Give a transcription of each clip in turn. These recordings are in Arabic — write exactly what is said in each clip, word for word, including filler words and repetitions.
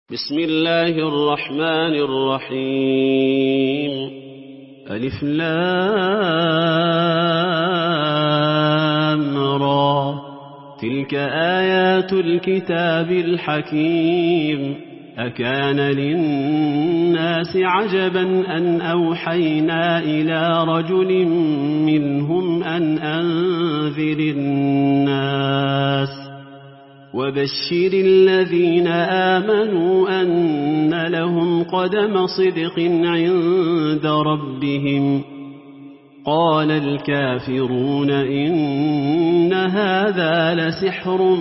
بسم الله الرحمن الرحيم ألف لام را تلك آيات الكتاب الحكيم أكان للناس عجبا أن أوحينا إلى رجل منهم أن أنذر الناس وبشر الذين آمنوا أن لهم قدم صدق عند ربهم قال الكافرون إن هذا لسحر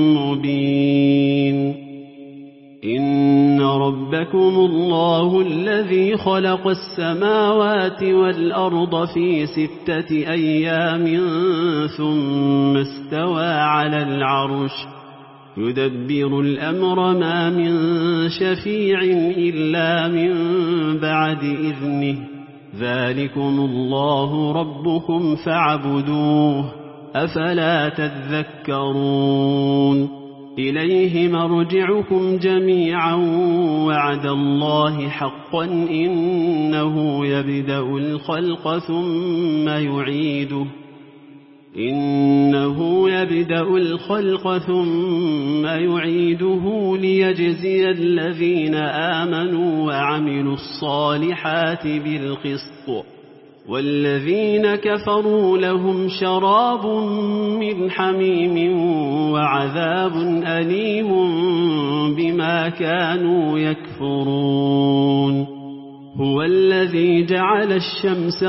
مبين إن ربكم الله الذي خلق السماوات والأرض في ستة أيام ثم استوى على العرش يدبر الأمر ما من شفيع إلا من بعد إذنه ذلكم الله ربكم فاعبدوه أفلا تذكرون إليه مرجعكم جميعا وعد الله حقا إنه يبدأ الخلق ثم يعيده إنه يبدأ الخلق ثم يعيده ليجزي الذين آمنوا وعملوا الصالحات بالقسط والذين كفروا لهم شراب من حميم وعذاب أليم بما كانوا يكفرون هو الذي جعل الشمس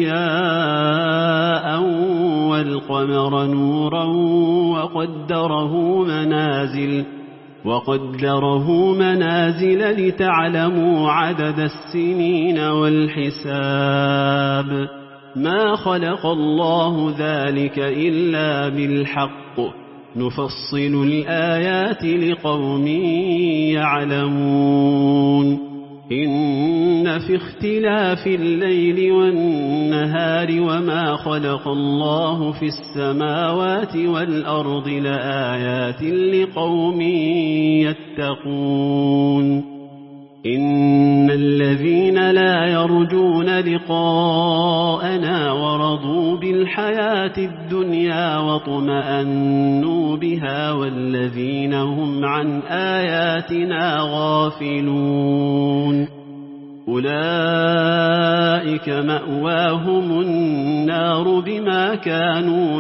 ضياء والقمر نورا وقدره منازل وقدره منازل لتعلموا عدد السنين والحساب ما خلق الله ذلك إلا بالحق نفصل الآيات لقوم يعلمون إن في اختلاف الليل والنهار وما خلق الله في السماوات والأرض لآيات لقوم يتقون إن الذين لا يرجون لقاءنا ورضوا بالحياة الدنيا واطمأنوا بها والذين هم عن آياتنا غافلون أولئك مأواهم النار بما كانوا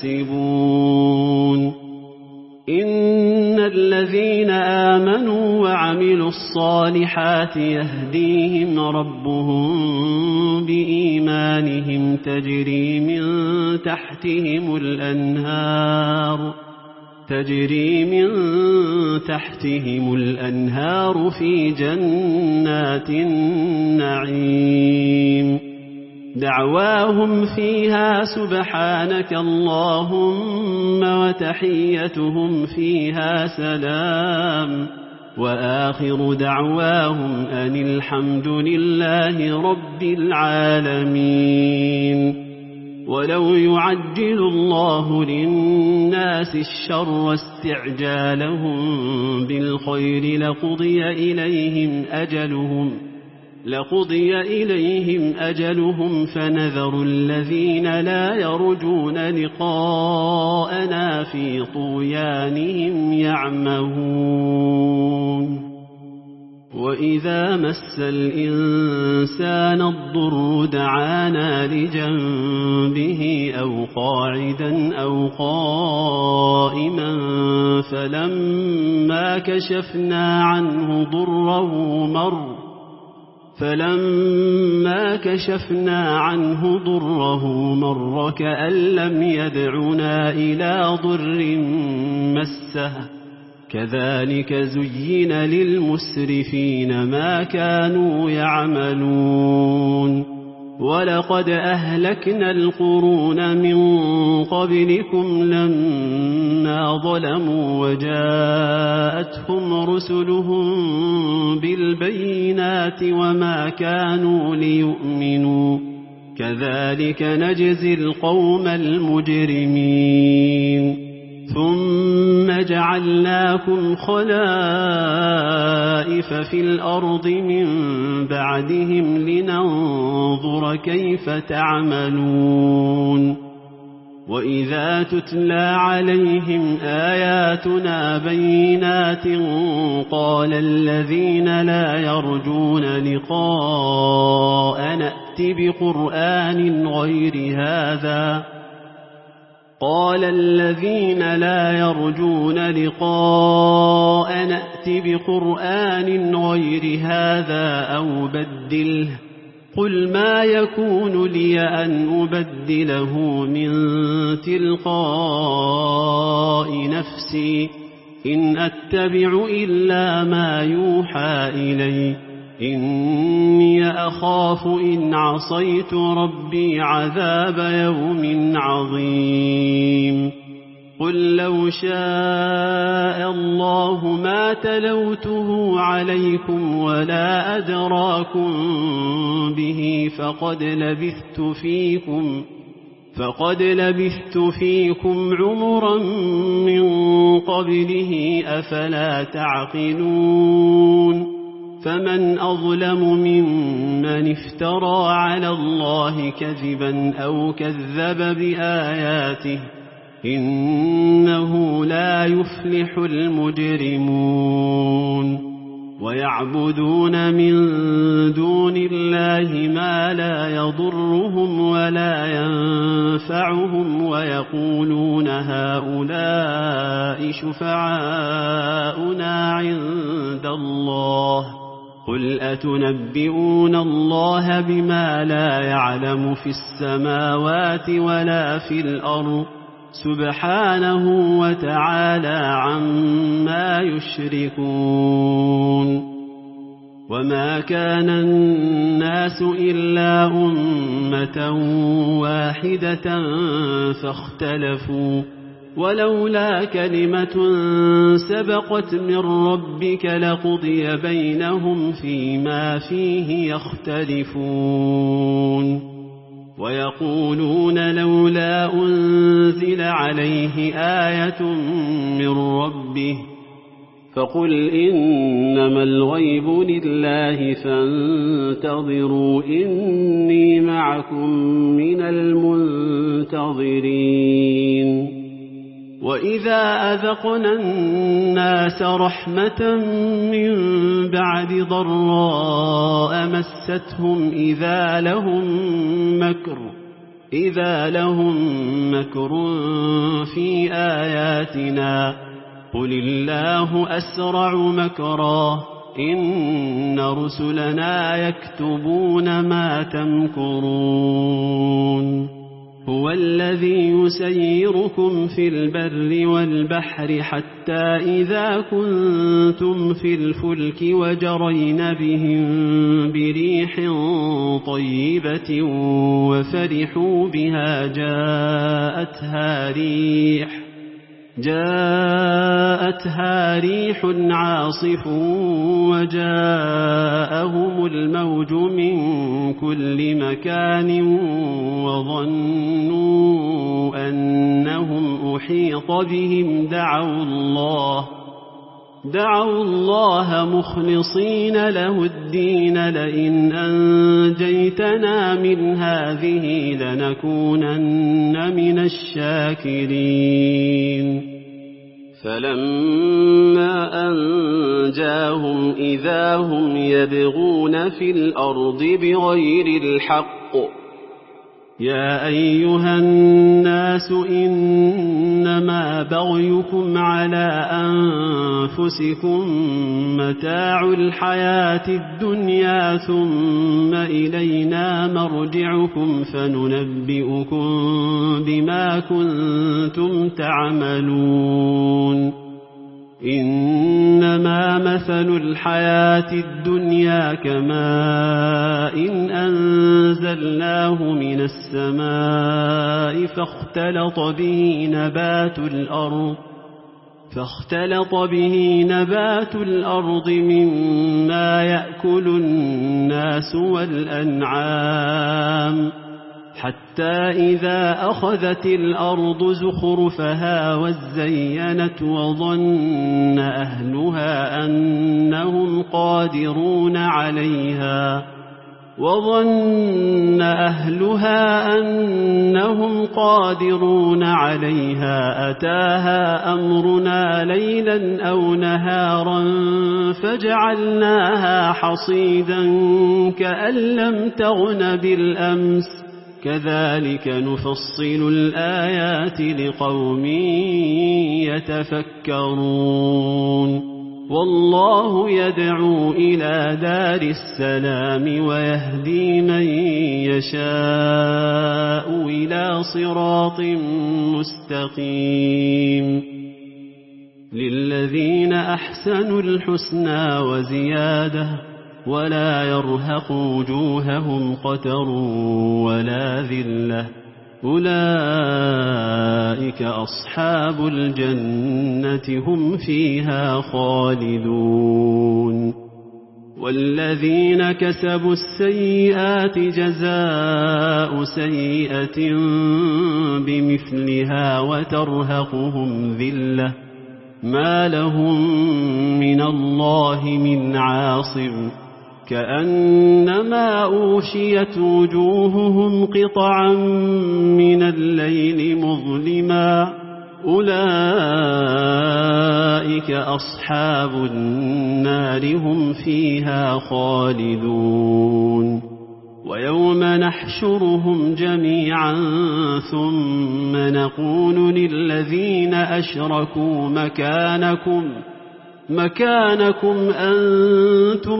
يكسبون إن الذين آمنوا وعملوا الصالحات يهديهم ربهم بإيمانهم تجري من تحتهم الأنهار تجري من تحتهم الأنهار في جنات النعيم دعواهم فيها سبحانك اللهم وتحيتهم فيها سلام وآخر دعواهم أن الحمد لله رب العالمين ولو يعجل الله للناس الشر استعجالهم بالخير لقضي إليهم أجلهم لقضي إليهم أجلهم فنذر الذين لا يرجون لقاءنا في طغيانهم يعمهون وإذا مس الإنسان الضر دعانا لجنبه أو قاعدا أو قائما فلما كشفنا عنه ضره مر فلما كشفنا عنه ضره مر كأن لم يدعنا إلى ضر مسه كذلك زين للمسرفين ما كانوا يعملون ولقد أهلكنا القرون من قبلكم لما ظلموا وجاءتهم رسلهم بالبينات وما كانوا ليؤمنوا كذلك نجزي القوم المجرمين ثم جعلناكم خلائف نستخلف في الأرض من بعدهم لننظر كيف تعملون وإذا تتلى عليهم آياتنا بينات قال الذين لا يرجون لقاء نأت بقرآن غير هذا قال الذين لا يرجون لقاء نأت بقرآن غير هذا أو بدله قل ما يكون لي أن أبدله من تلقاء نفسي إن أتبع إلا ما يوحى إلي إني أخاف إن عصيت ربي عذاب يوم عظيم قل لو شاء الله ما تلوته عليكم ولا أدراكم به فقد لبثت فيكم فقد لبثت فيكم عمرا من قبله أفلا تعقلون فمن أظلم ممن افترى على الله كذبا أو كذب بآياته إنه لا يفلح المجرمون ويعبدون من دون الله ما لا يضرهم ولا ينفعهم ويقولون هؤلاء شفعاؤنا عند الله قل أتنبئون الله بما لا يعلم في السماوات ولا في الأرض سبحانه وتعالى عما يشركون وما كان الناس إلا أمة واحدة فاختلفوا ولولا كلمة سبقت من ربك لقضي بينهم فيما فيه يختلفون ويقولون لولا أنزل عليه آية من ربه فقل إنما الغيب لله فانتظروا إني معكم من المنتظرين وإذا أذقنا الناس رحمة من بعد ضراء مستهم إذا لهم مكر إذا لهم مكر في آياتنا قل الله أسرع مكرا إن رسلنا يكتبون ما تمكرون هو الذي يسيركم في البر والبحر حتى إذا كنتم في الفلك وجرين بهم بريح طيبة وفرحوا بها جاءتها ريح جاءتها ريح عاصف وجاءهم الموج من كل مكان وظنوا أنهم أحيط بهم دعوا الله دعوا الله مخلصين له الدين لئن أنجيتنا من هذه لنكونن من الشاكرين فلما أنجاهم إذا هم يبغون في الأرض بغير الحق يا أيها الناس إنما بغيكم على أنفسكم متاع الحياة الدنيا ثم إلينا مرجعكم فننبئكم بما كنتم تعملون إنما مثل الحياة الدنيا كماء أنزلناه من السماء فاختلط به نبات الأرض فاختلط به نبات الأرض مما يأكل الناس والأنعام حتى إذا أخذت الأرض زخرفها وزينت وظن أهلها أنهم قادرون عليها وظن أهلها أنهم قادرون عليها أتاها أمرنا ليلا أو نهارا فجعلناها حصيدا كأن لم تغن بالأمس كذلك نفصل الآيات لقوم يتفكرون والله يدعو إلى دار السلام ويهدي من يشاء إلى صراط مستقيم للذين أحسنوا الحسنى وزيادة ولا يرهق وجوههم قتر ولا ذلة أولئك أصحاب الجنة هم فيها خالدون والذين كسبوا السيئات جزاء سيئة بمثلها وترهقهم ذلة ما لهم من الله من عاصم كأنما أوشيت وجوههم قطعا من الليل مظلما أولئك أصحاب النار هم فيها خالدون ويوم نحشرهم جميعا ثم نقول للذين أشركوا مكانكم مكانكم أنتم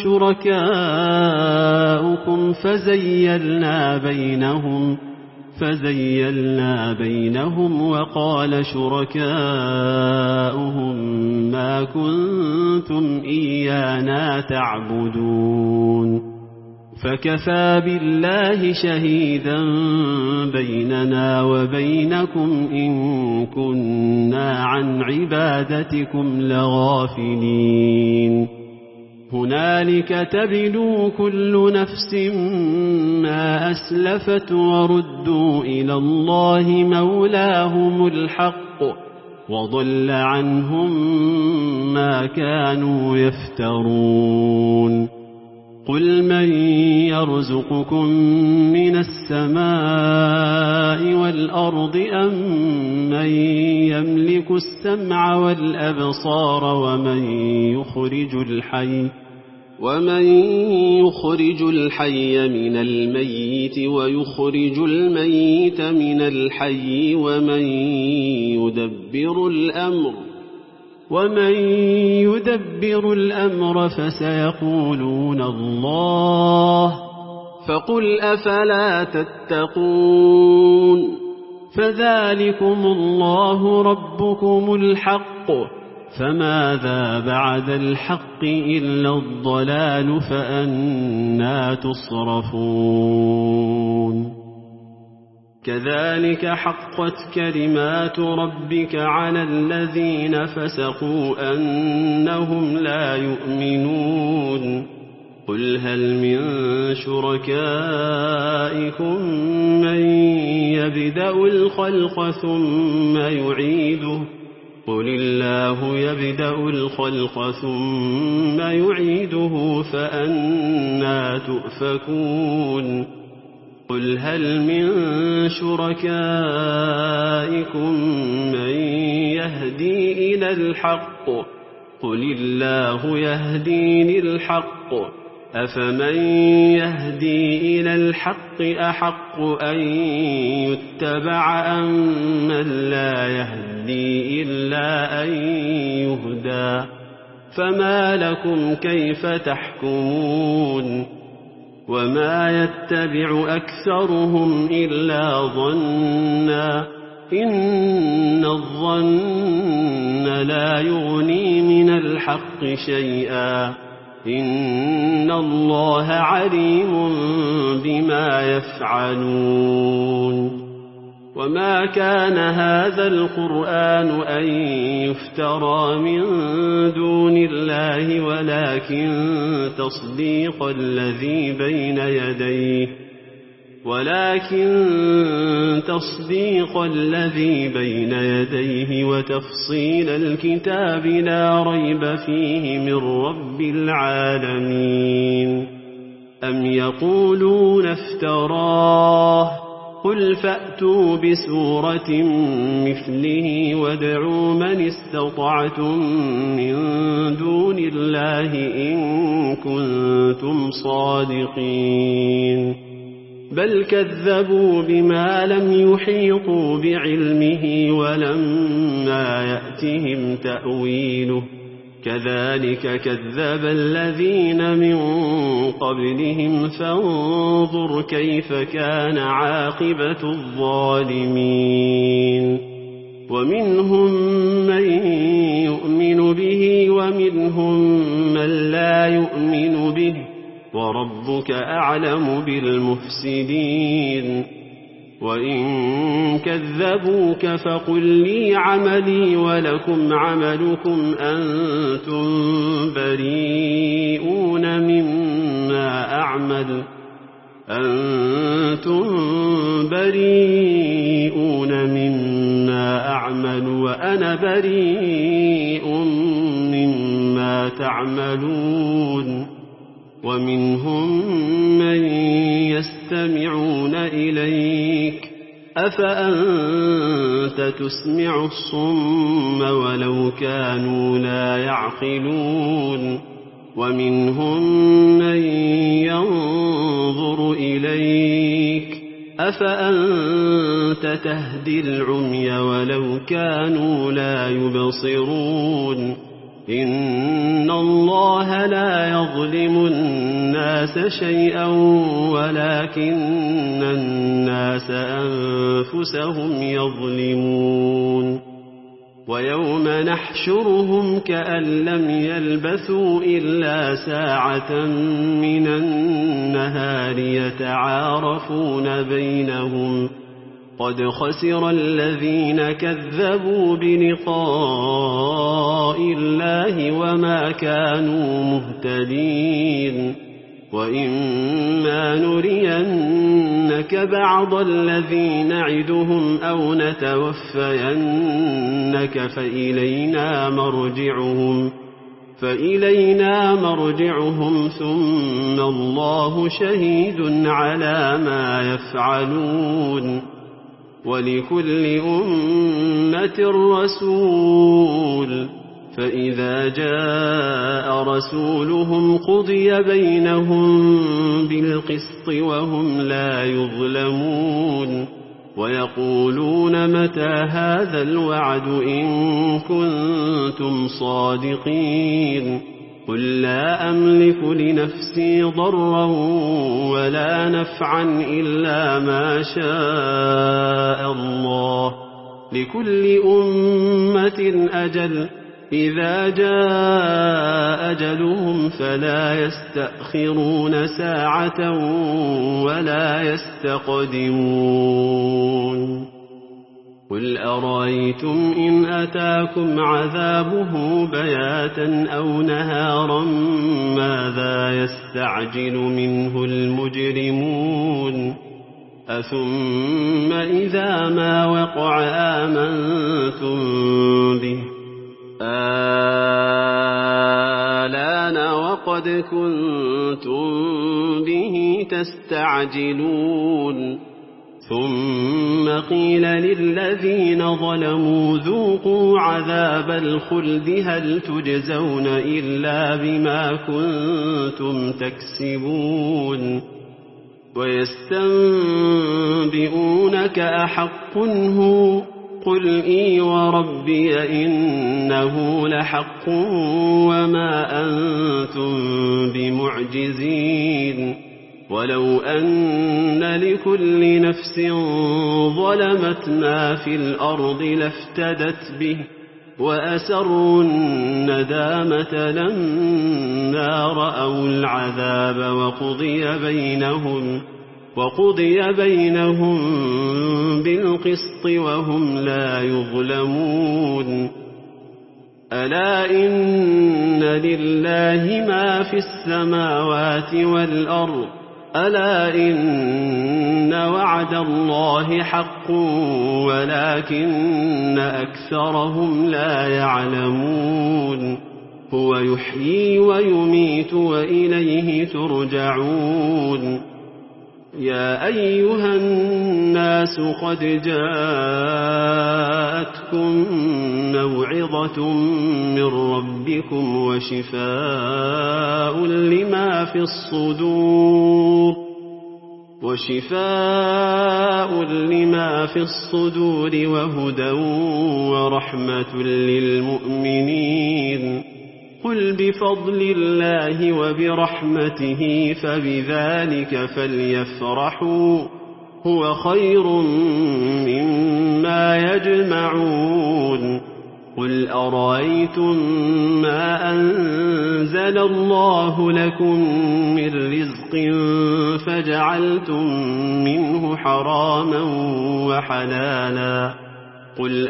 وشركاؤكم فزيلنا بينهم فزيلنا بينهم وقال شركاؤهم ما كنتم إيانا تعبدون فكفى بالله شهيدا بيننا وبينكم إن كنا عن عبادتكم لغافلين هنالك تبلو كل نفس ما أسلفت وردوا إلى الله مولاهم الحق وضل عنهم ما كانوا يفترون قل من يرزقكم من السماء والأرض أم من يملك السمع والأبصار ومن يخرج الحي ومن يخرج الحي من الميت ويخرج الميت من الحي ومن يدبر الأمر ومن يدبر الأمر فسيقولون الله فقل أفلا تتقون فذلكم الله ربكم الحق فماذا بعد الحق إلا الضلال فأنى تصرفون كذلك حقت كلمات ربك على الذين فسقوا أنهم لا يؤمنون قل هل من شركائكم من يبدأ الخلق ثم يعيده قل الله يبدأ الخلق ثم يعيده فأنى تؤفكون قل هل من شركائكم من يهدي إلى الحق قل الله يهدي للحق أفمن يهدي إلى الحق أحق أن يتبع أم من لا يهدي إلا أن يهدى فما لكم كيف تحكمون وما يتبع أكثرهم إلا ظنا إن الظن لا يغني من الحق شيئا إن الله عليم بما يفعلون وما كان هذا القرآن أن يفترى من دون الله ولكن تصديق الذي بين يديه ولكن تصديق الذي بين يديه وتفصيل الكتاب لا ريب فيه من رب العالمين. أم يقولون افتراه قل فأتوا بسورة مثله وادعوا من استطعتم من دون الله إن كنتم صادقين. بل كذبوا بما لم يحيطوا بعلمه ولما يأتهم تأويله كذلك كذب الذين من قبلهم فانظر كيف كان عاقبة الظالمين. ومنهم من يؤمن به ومنهم من لا يؤمن به وربك أعلم بالمفسدين. وإن كذبوك فقل لي عملي ولكم عملكم أنتم بريئون مما أعمل أنتم بريئون مما أعمل وأنا بريء مما تعملون. ومنهم من يستمعون إليك أفأنت تسمع الصم ولو كانوا لا يعقلون. ومنهم من ينظر إليك أفأنت تهدي العمي ولو كانوا لا يبصرون. إن الله لا يظلم الناس شيئا ولكن الناس أنفسهم يظلمون. ويوم نحشرهم كأن لم يلبثوا إلا ساعة من النهار يتعارفون بينهم قد خسر الذين كذبوا بلقاء الله وما كانوا مهتدين. وإما نرينك بعض الذي نعدهم أو نتوفينك فإلينا مرجعهم فإلينا مرجعهم ثم الله شهيد على ما يفعلون. ولكل أمة رسول فإذا جاء رسولهم قضي بينهم بالقسط وهم لا يظلمون. ويقولون متى هذا الوعد إن كنتم صادقين. قل لا أملك لنفسي ضرا ولا نفعا إلا ما شاء الله لكل أمة أجل إذا جاء أجلهم فلا يستأخرون ساعة ولا يستقدمون. قل أرأيتم إن أتاكم عذابه بياتا أو نهارا ماذا يستعجل منه المجرمون. أثم إذا ما وقع آمنتم به آلان وقد كنتم به تستعجلون. ثم قيل للذين ظلموا ذوقوا عذاب الخلد هل تجزون إلا بما كنتم تكسبون. ويستنبئونك أحق هو قل إي وربي إنه لحق وما أنتم بمعجزين. ولو أن لكل نفس ظلمت ما في الأرض لافتدت به وأسروا الندامة لما رأوا العذاب وقضي بينهم وقضي بينهم بالقسط وهم لا يظلمون. ألا إن لله ما في السماوات والأرض ألا إن وعد الله حق ولكن أكثرهم لا يعلمون هو يحيي ويميت وإليه ترجعون يا أيها الناس قد جاءتكم موعظة من ربكم وشفاء لما في الصدور وشفاء لما في الصدور وهدى ورحمة للمؤمنين قل بفضل الله وبرحمته فبذلك فليفرحوا هو خير مما يجمعون قل أرأيتم ما أنزل الله لكم من رزق فجعلتم منه حراما وحلالا قل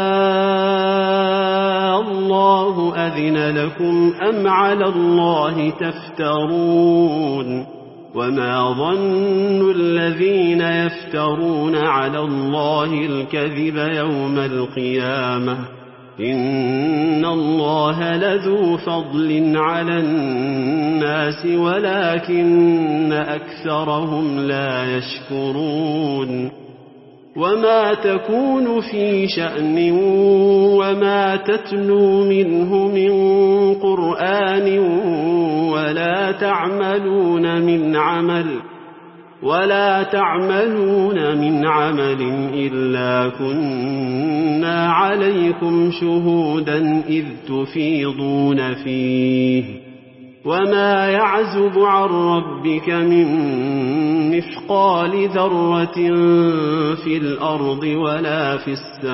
آه الله أذن لكم أم على الله تفترون وما ظن الذين يفترون على الله الكذب يوم القيامة إن الله لذو فضل على الناس ولكن أكثرهم لا يشكرون وما تكون في شأن وما تتلو منه من قرآن ولا تعملون من عمل ولا تعملون من عمل إلا كنا عليكم شهودا إذ تفيضون فيه وما يعزب عن ربك من مثقال ذرة في الأرض ولا في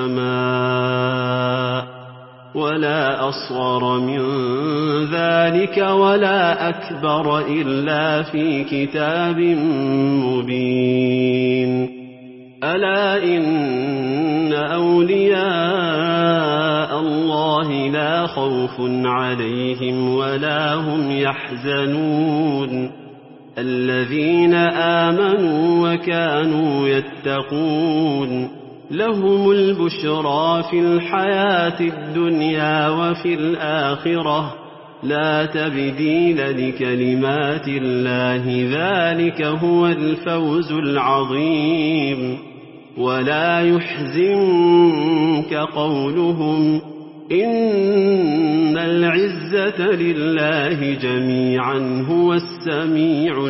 السماء ولا أصغر من ذلك ولا أكبر إلا في كتاب مبين ألا إن أولياء الله لا خوف عليهم ولا هم يحزنون الذين آمنوا وكانوا يتقون لهم البشرى في الحياة الدنيا وفي الآخرة لا تبديل لكلمات الله ذلك هو الفوز العظيم ولا يحزنك قولهم إن العزة لله جميعا هو السميع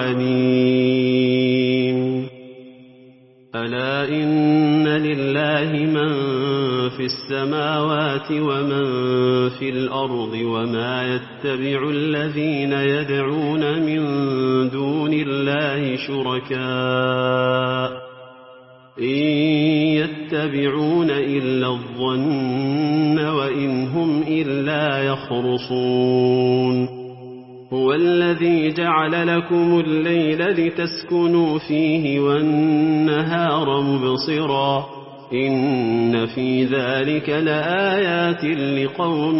العليم ألا إن لله من في السماوات ومن في الأرض وما يتبع الذين يدعون من دون الله شركاء إن يتبعون إلا الظن وإن هم إلا يخرصون هو الذي جعل لكم الليل لتسكنوا فيه والنهار مبصرا إن في ذلك لآيات لقوم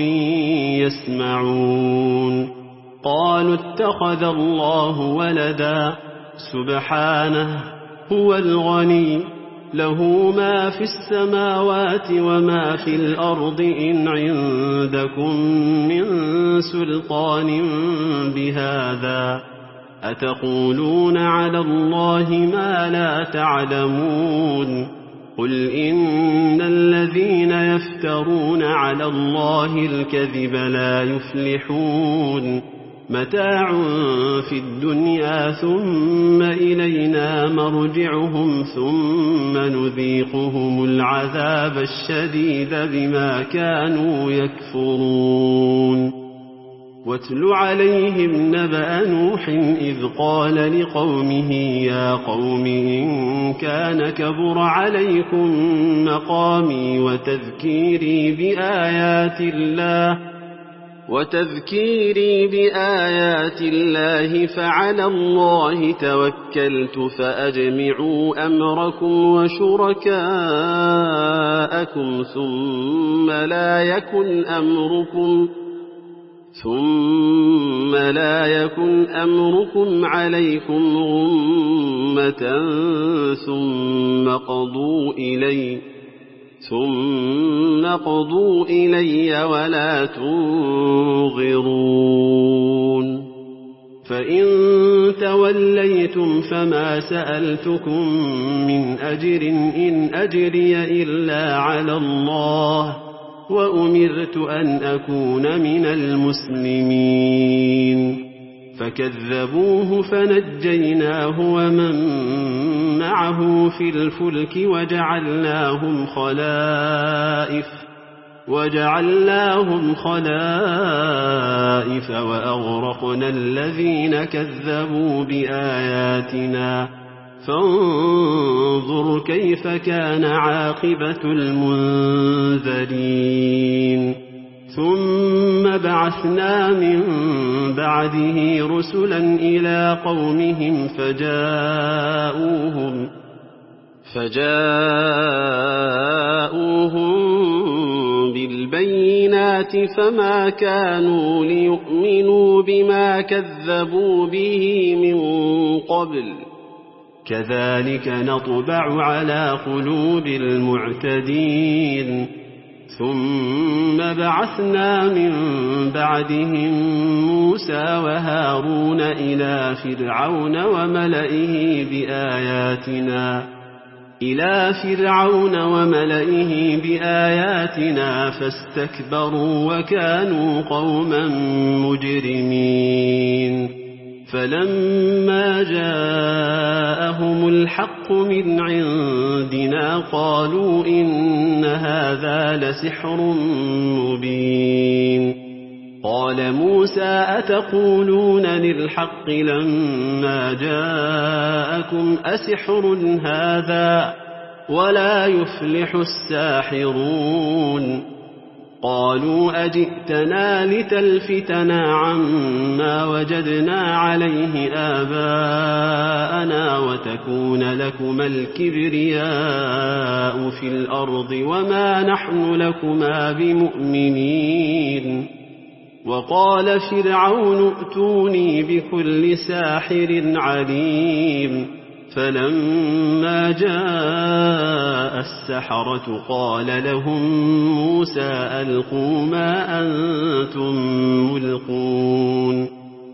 يسمعون قالوا اتخذ الله ولدا سبحانه هو الغني له ما في السماوات وما في الأرض إن عندكم من سلطان بهذا أتقولون على الله ما لا تعلمون قل إن الذين يفترون على الله الكذب لا يفلحون متاع في الدنيا ثم إلينا مرجعهم ثم نذيقهم العذاب الشديد بما كانوا يكفرون واتل عليهم نبأ نوح إذ قال لقومه يا قوم إن كان كبر عليكم مقامي وتذكيري بآيات الله وتذكيري بآيات الله فعلى الله توكلت فأجمعوا أمركم وشركاءكم ثم لا يكن أمركم ثم لا يكن أمركم عليكم غمة ثم قضوا إلي ثم قضوا إلي ولا تنظرون فإن توليتم فما سألتكم من أجر إن أجري إلا على الله وأمرت أن أكون من المسلمين فكذبوه فنجيناه ومن معه في الفلك وجعلناهم خلائف وجعلناهم خلائف وأغرقنا الذين كذبوا بآياتنا فانظر كيف كان عاقبة المنذرين ثم بعثنا من بعده رسلا إلى قومهم فجاءوهم فجاءوهم بالبينات فما كانوا ليؤمنوا بما كذبوا به من قبل كذلك نطبع على قلوب المعتدين ثم بعثنا من بعدهم موسى وهارون إلى فرعون وملئه بآياتنا إلى فرعون وملئه بآياتنا فاستكبروا وكانوا قوما مجرمين فلما جاءهم الحق من عندنا قالوا إن هذا لسحر مبين قال موسى أتقولون للحق لما جاءكم أسحر هذا ولا يفلح الساحرون قالوا أجئتنا لتلفتنا عما وجدنا عليه آباءنا وتكون لكما الكبرياء في الأرض وما نحن لكما بمؤمنين وقال فرعون ائتوني بكل ساحر عليم فلما جاء السحرة قال لهم موسى ألقوا ما أنتم ملقون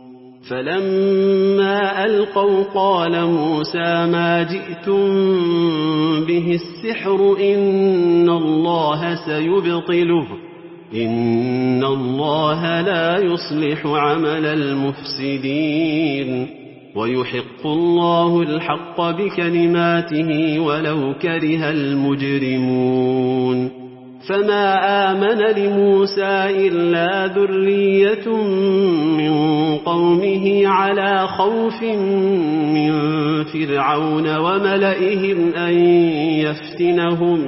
فلما ألقوا قال موسى ما جئتم به السحر إن الله سيبطله إن الله لا يصلح عمل المفسدين ويحق الله الحق بكلماته ولو كره المجرمون فما آمن لموسى إلا ذرية من قومه على خوف من فرعون وملئهم أن يفتنهم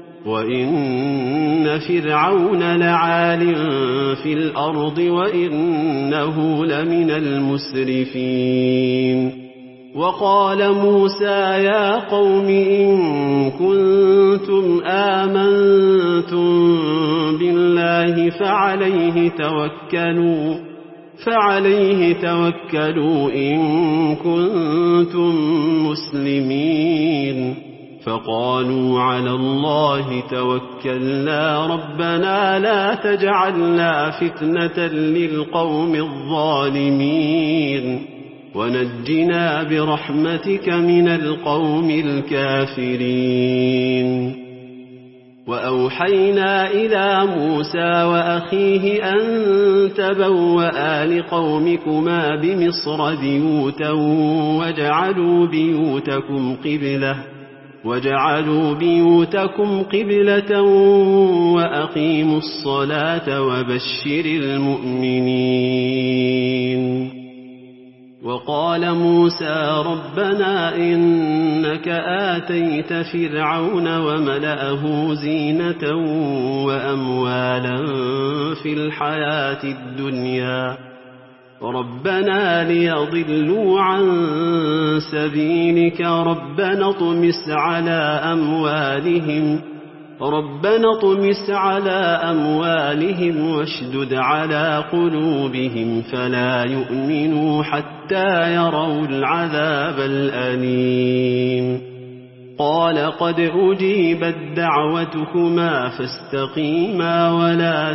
وإن فرعون لعال في الأرض وإنه لمن المسرفين وقال موسى يا قوم إن كنتم آمنتم بالله فعليه توكلوا فعليه توكلوا إن كنتم مسلمين فقالوا على الله توكلنا ربنا لا تجعلنا فتنة للقوم الظالمين ونجنا برحمتك من القوم الكافرين وأوحينا إلى موسى وأخيه أن تبوأ لقومكما بمصر بيوتا وجعلوا بيوتكم قبلة وجعلوا بيوتكم قبلة وأقيموا الصلاة وبشر المؤمنين وقال موسى ربنا إنك آتيت فرعون وملأه زينة وأموالا في الحياة الدنيا ربنا ليضلوا عن سبيلك ربنا اطمس على أموالهم ربنا اطمس على أموالهم واشدد على قلوبهم فلا يؤمنوا حتى يروا العذاب الأليم قال قد أجيبت دعوتكما فاستقيما ولا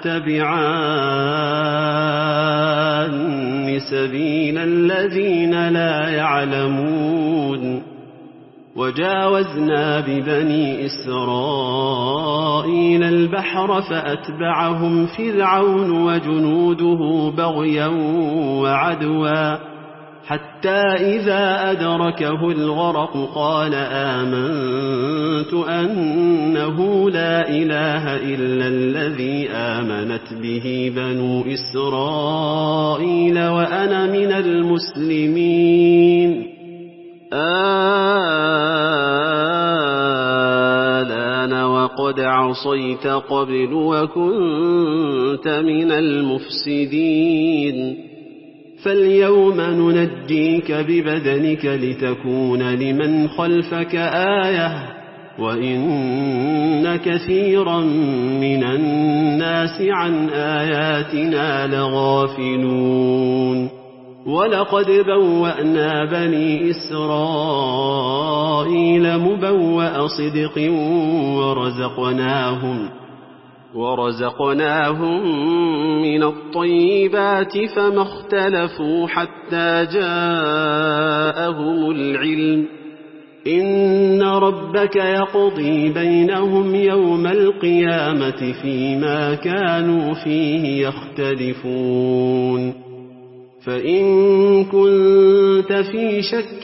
تتبعان سبيل الذين لا يعلمون وجاوزنا ببني إسرائيل البحر فأتبعهم فرعون وجنوده بغيا وعدوا حتى إذا أدركه الغرق قال آمنت أنه لا إله إلا الذي آمنت به بنو إسرائيل وأنا من المسلمين آلان وقد عصيت قبل وكنت من المفسدين فاليوم ننجيك ببدنك لتكون لمن خلفك آية وإن كثيرا من الناس عن آياتنا لغافلون ولقد بوأنا بني إسرائيل مبوأ صدق ورزقناهم ورزقناهم من الطيبات فما اختلفوا حتى جاءهم العلم إن ربك يقضي بينهم يوم القيامة فيما كانوا فيه يختلفون فإن كنت في شك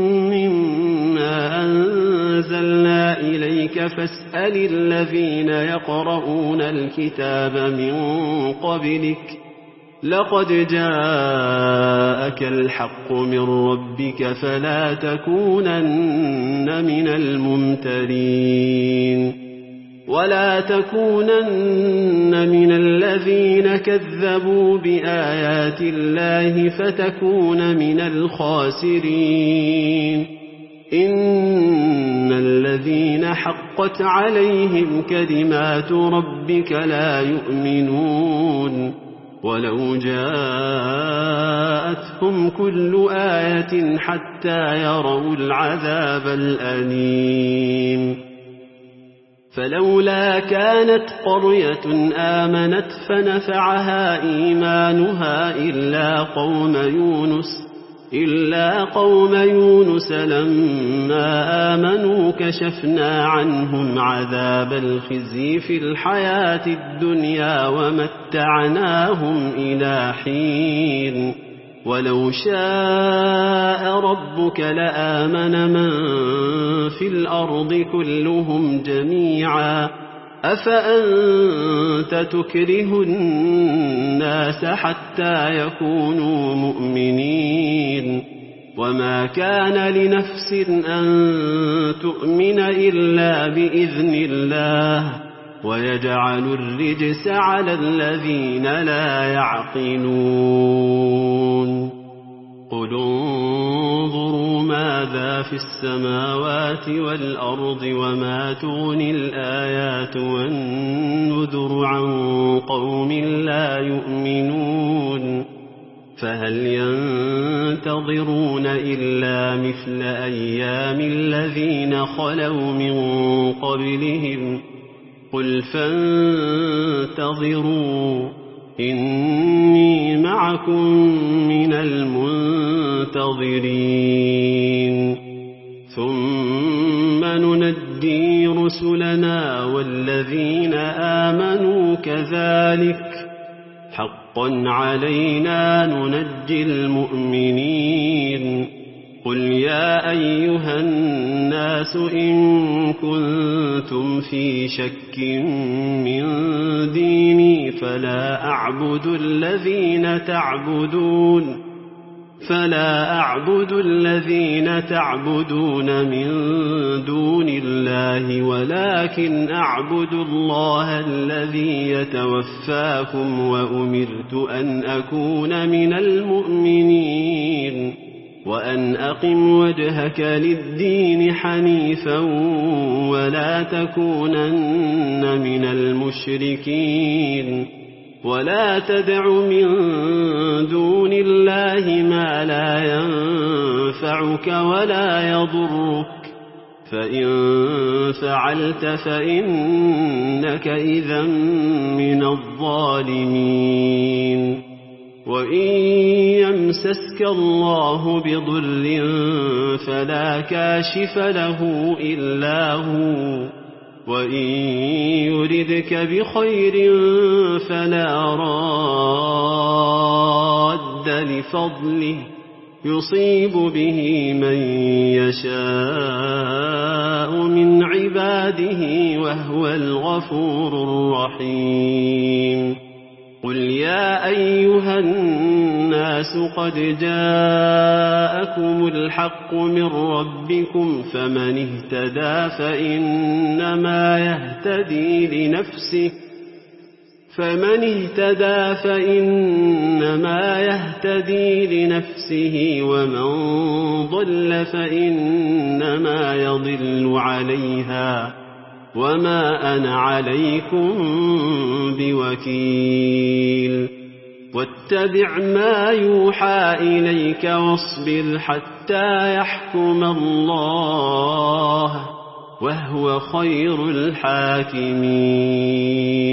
مما أنزلنا إليك فاسأل الذين يقرؤون الكتاب من قبلك لقد جاءك الحق من ربك فلا تكونن من الممترين ولا تكونن من الذين كذبوا بآيات الله فتكون من الخاسرين إن الذين حقت عليهم كلمات ربك لا يؤمنون ولو جاءتهم كل آية حتى يروا العذاب الأليم فلولا كانت قرية آمنت فنفعها إيمانها إلا قوم يونس إلا قوم يونس لما آمنوا كشفنا عنهم عذاب الخزي في الحياة الدنيا ومتعناهم إلى حين ولو شاء ربك لآمن من في الأرض كلهم جميعا أفأنت تكره الناس حتى يكونوا مؤمنين وما كان لنفس أن تؤمن إلا بإذن الله ويجعل الرجس على الذين لا يعقلون قل انظروا ماذا في السماوات والأرض وما تغني الآيات والنذر عن قوم لا يؤمنون فهل ينتظرون إلا مثل أيام الذين خلوا من قبلهم قل فانتظروا إني معكم من المنتظرين ثم ننجي رسلنا والذين آمنوا كذلك حقا علينا ننجي المؤمنين قل يا أيها الناس إن كنتم في شك من ديني فلا أعبد الذين تعبدون فلا أعبد الذين تعبدون من دون الله ولكن أعبد الله الذي يتوفاكم وأمرت أن أكون من المؤمنين وأن أقم وجهك للدين حنيفا ولا تكونن من المشركين ولا تدع من دون الله ما لا ينفعك ولا يضرك فإن فعلت فإنك إذا من الظالمين وإن يمسسك الله بضر فلا كاشف له إلا هو وإن يردك بخير فلا راد لفضله يصيب به من يشاء من عباده وهو الغفور الرحيم قل يا أيها الناس قد جاءكم الحق من ربكم فمن اهتدى فإنما يهتدي لنفسه فمن اهتدى فإنما يهتدي لنفسه ومن ضل فإنما يضل عليها وما أنا عليكم بوكيل واتبع ما يوحى إليك واصبر حتى يحكم الله وهو خير الحاكمين